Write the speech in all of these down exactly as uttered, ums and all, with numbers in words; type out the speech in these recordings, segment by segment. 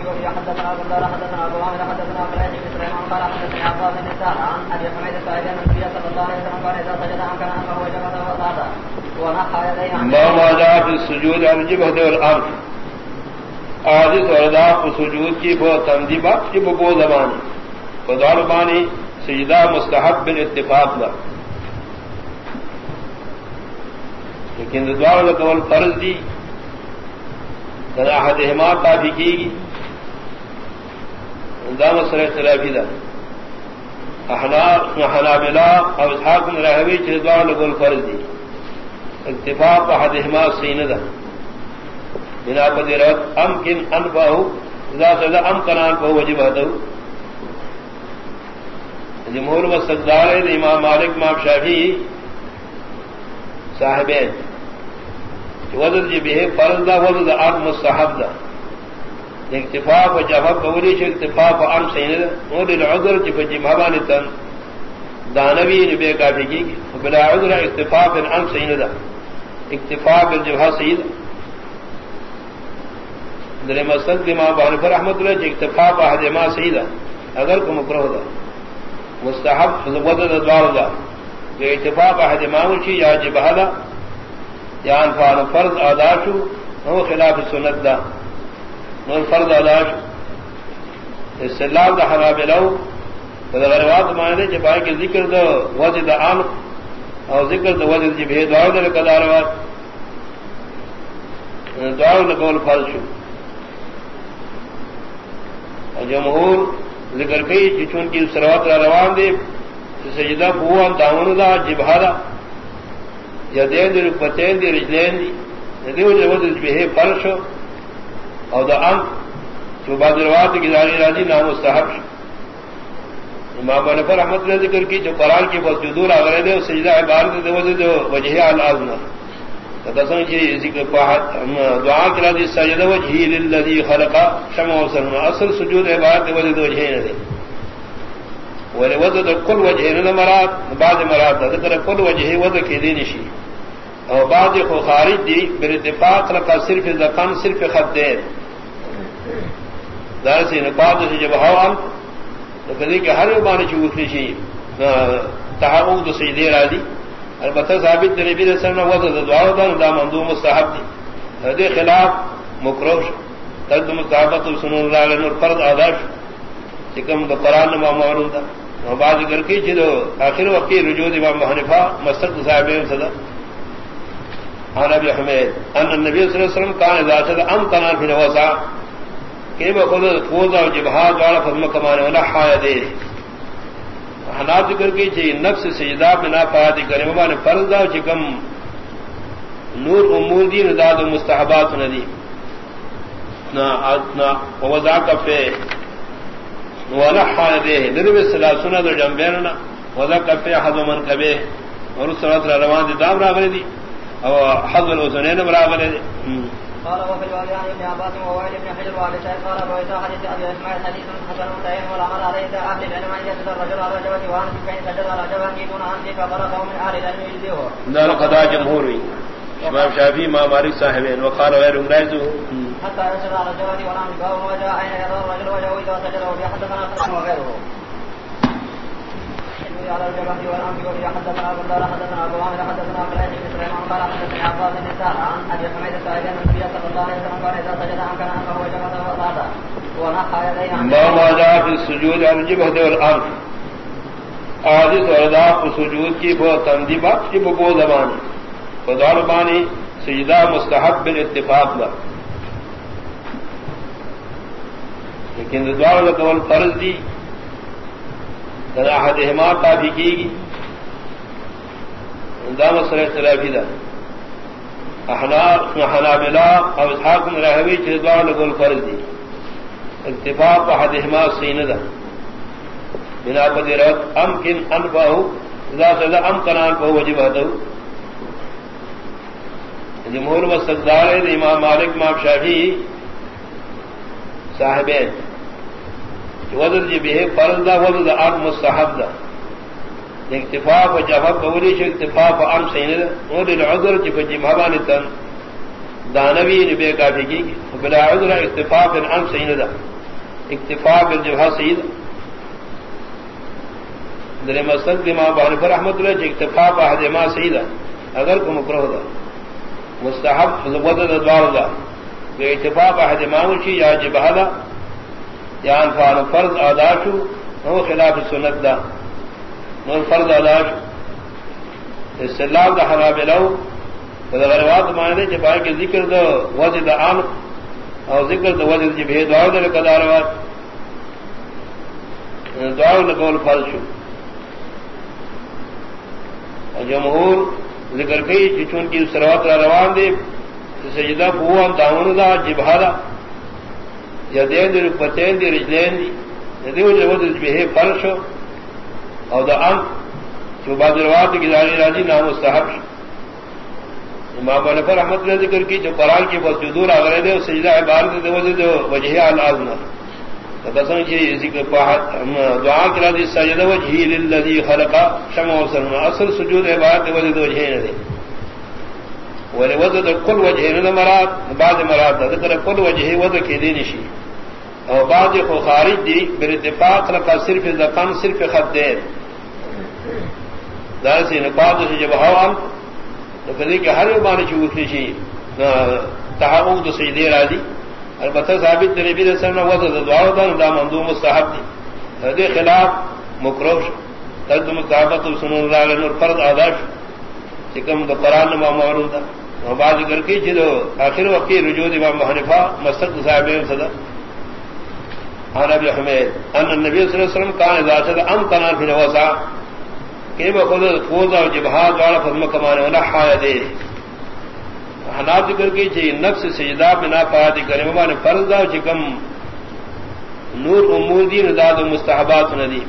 الجوفي حدثنا ابو دار حدثنا ابو عامر حدثنا قريش بن سليمان قال حدثني عباس بن سعد عن ابي حميد السائب ان النبي صلى الله عليه وسلم قال اذا سجد امكن انه وجبه وضعه ونحى يديه عن ما جاء في السجود على الجبهه والارض عاجز ورداء سجود کی بہت تنظیمات کی بہت زبان بدار بانی سجدہ مستحب بالاتفاق لا لیکن دوار قول فرض دی احدہما کافی کی گی دام سر اختلافی دا حنابلہ اور اسحاق بن راہوی دوار قول فرض دی اتفاق احدہما سین دا بنا قدرت امکن انفاہ اذا سجد امکن انفاہ وجبہتہ جمہور مستقدار امام مالک امام شافعی صاحبین وزد جی بھی فرض دا وزد ام مستحب دا اکتفاق و جفاق قولی چھ اکتفاق و ام سین دا اور العذر جی فجی محبانی تن دانوی نبی کافی کی بلا عذر اکتفاق ام سین دا اکتفاق الجبہ سید در مسجد امام ابو حنیفہ رحمۃ اللہ جی اکتفاق احدما سیدہ اگر کو مکروہ دا مستحب وزد دوار دا کہ اتفاق احدما وچی یا جبہ دا یا انفعال فرض آداشو ہو خلاف سنت دا نور فرض آداشو استلاب دا حنابلو فدا غروات معنی جب آئی کہ ذکر دا وزد دا عام اور ذکر دا وزد جبہ دوار دا لکداروات دوار لکول فرض شو جمہور ذکر کئی چون کی سروات روان دے سجدہ بوان داون دا جبہ دا یدین دی رکبتین دی رجلین دی دیو جوز جبہ فرش او دا ام جو بعض روات کی داری راضی نام مستحب شو امام ابو حنیفہ رحمۃ اللہ ذکر کی جو قرآن کی بس جدور آگرے دے سجدہ عبارت دے وجہ وجہ الازمہ تسن جی ذکر دعا کرا دی سجدہ وجہی للذی خلق شمع و سلم اصل سجود عبادت وجہ وجہ نہ دے ولی وجہ کل وجہ نہ مراد بعض مراد ذکر کل وجہ وجہ کی دی نشی اور بعض کو خارج دی بالاتفاق لقا صرف ذکان صرف خط دے دار سے نقاط سے جب ہوا تو کہتے کہ ہر معنی چوک نشی تحقق تو سجدے راضی البتہ ثابت نبی علیہ السلام وضع دعا دا دا مندوب مستحب دی دے خلاف مکروہ ترد مستحبت سنن اللہ علیہ نور فرض آداش چکم دا قرآن نما معلوم دا اور بعض ذکر کی چھ دو آخر وقتی رجوع امام حنیفہ مستق صاحبین صدا عن ابی حمید ان النبی صلی اللہ علیہ وسلم کان اذا شد ام کنان فی نوسا کہ بخود قوضا و جبہات والا فضم کمانے ونحا یدے حناب ذکر کی چھ نفس سجدہ بنا فاتی کرے مبانے فرض دا چکم نور امور دی رداد و مستحبات ندی نا ووضع کفے ونحا یدے لرب السلاسنہ در جنبیننا وضع کفے حضو من کبے اور اس صلاة روان دی دام راغلے دی او حضو الوزنین براغلے دی قال وفي الوالي عن ابن عباس ووائل بن حجر وعلي سعيد قال رويت حديث ابي اسماعيل حديث حسن متعين والعمل عليه اهل العلم ان يسجد الرجل على وجهه وان كان سجد على وجهه دون ان كفره من اهل العلم يجزيه دار قضاء جمهور امام شافعی امام مالک صاحبین وقال غير مجازه حتى يسجد على وجهه وان كفره وجاء اين يرى الرجل وجهه اذا سجد وبيحدثنا وغيره على الجبهة والأنف وبه حدثنا أبو دار حدثنا أبو عامر حدثنا قريش بن سليمان قال حدثني عباس بن سعد عن أبي حميد السائب أن النبي صلى الله عليه وسلم قال إذا سجد أمكن أنفه وجبهته وضعه ونحى يديه عن ما جاء في السجود على الجبهة والأنف عاجز ورداء سجود کی بہت تنظیمات کی بہت زبان بدار بانی سجدہ مستحب بالاتفاق لا لیکن دوار قول فرض دی احدہما کافی کی گی دام سر اختلافی دا حنابلہ اور اسحاق بن راہوی دوار لکول فرض دی اتفاق احدہما سین دا بنا قدرت امکن انفاہ اذا سجد امکن انفاہ وجبہتہ جمہور مستقدار امام مالک امام شافعی صاحبین وزد جی بھی فرض دا وزد ام مستحب دا اکتفاق و جفاق قولی چھ اکتفاق و ام سین دا اور العذر جی فجی محبانی تن دانوی نبی کافی کی بلا عذر اکتفاق ام سین دا اکتفا بالجبہہ سید در مسلک امام ابو حنیفہ رحمۃ اللہ علیہ اکتفا باحدما سید اگر کو مکروہ دا مستحب وضد ادوار دا کہ اکتفا باحدما وشی یا جبہہ دا یا انفعال فرض ادا شو او خلاف سنت دا نور فرض ادا شو استدلال دا حنابلہ روایت مانے جب آئے کہ ذکر دا وضد عام اور ذکر دا وضد جبہہ دعا دا لکدا روایت دعا لقول فرض شو جمہور ذکر کئی چون کی سروات روان دے سجدہ بوان داون دا جبہہ دا یدین دی رکبتین دی رجلین دی دیو جواد جبہہ فرض شو اور دا ام جو بعض روایت کی داری راضی نام مستحب شو امام ابو حنیفہ رحمۃ اللہ ذکر کی جو قرآن کی بسجود آگرے دے سجدہ عبارت دے وجہ دے وجہ العظم قسم کی ذکر دعا کرا دی سجدہ وجہی للذی خلق شمع و سلم اصل سجود عبادت دے وجہ دے وجہ نہ دے ولی وجہ دے کل وجہ نہ مراد بعض مراد ذکر کل وجہ وجہ کی دی نشی اور بعض کو خارج دی بالاتفاق لقا صرف زقام صرف خط دے دارسی نقاط سے جب ہوا تو کدی کہ ہر معنی چوکھنی شی تحقق تو سجدے راضی البتہ ثابت نبی صلی اللہ علیہ وسلم وضد دعا دا دا مندوب مستحب دی دے خلاف مکروہ تد مستحبت سنن اللہ علیہ نور فرض آداش چکم دا قرآن نما معلوم دا اور بعد ذکر کی چیزو آخر وقت رجوع امام حنیفہ مستق صاحبین صدا عن ابی حمید ان النبی صلی اللہ علیہ وسلم کان اذا شد ام کنان فی نوسا کہ بخود قوضا و جبہات والا فضم کمانے ونحا یدے حناب ذکر کی چاہیے نفس سجدہ بنا پاتی کرے مبانے فرض دا چکم نور امور دی نداد و مستحبات ندی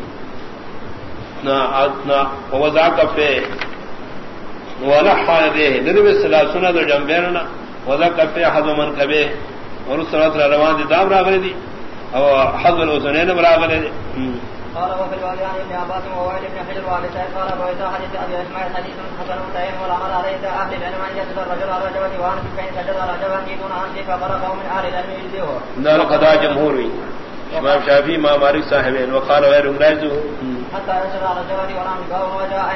نا وضع کفے ونحا یدے نروی صلاح سنہ دو جنبیننا وضع کفے حض و من کبے ورس صلی اللہ علیہ روان دی دام راغلے دی او حض و الحسنین براغلے دی قال وفي الوالي عن ابن عباس ووائل بن حجر وعلي سعيد قال رويت حديث ابي اسماعيل حديث حسن متين والعمل عليه اهل العلم ان يسد الرجل على رجوه وان كان سجد على رجوه دون ان ففرقه من اهل العلم يجزيه دار قضاء جمهور امام شافعی امام مالک صاحبین وقال غير راجح حتى يسد على رجوه ورام وجاء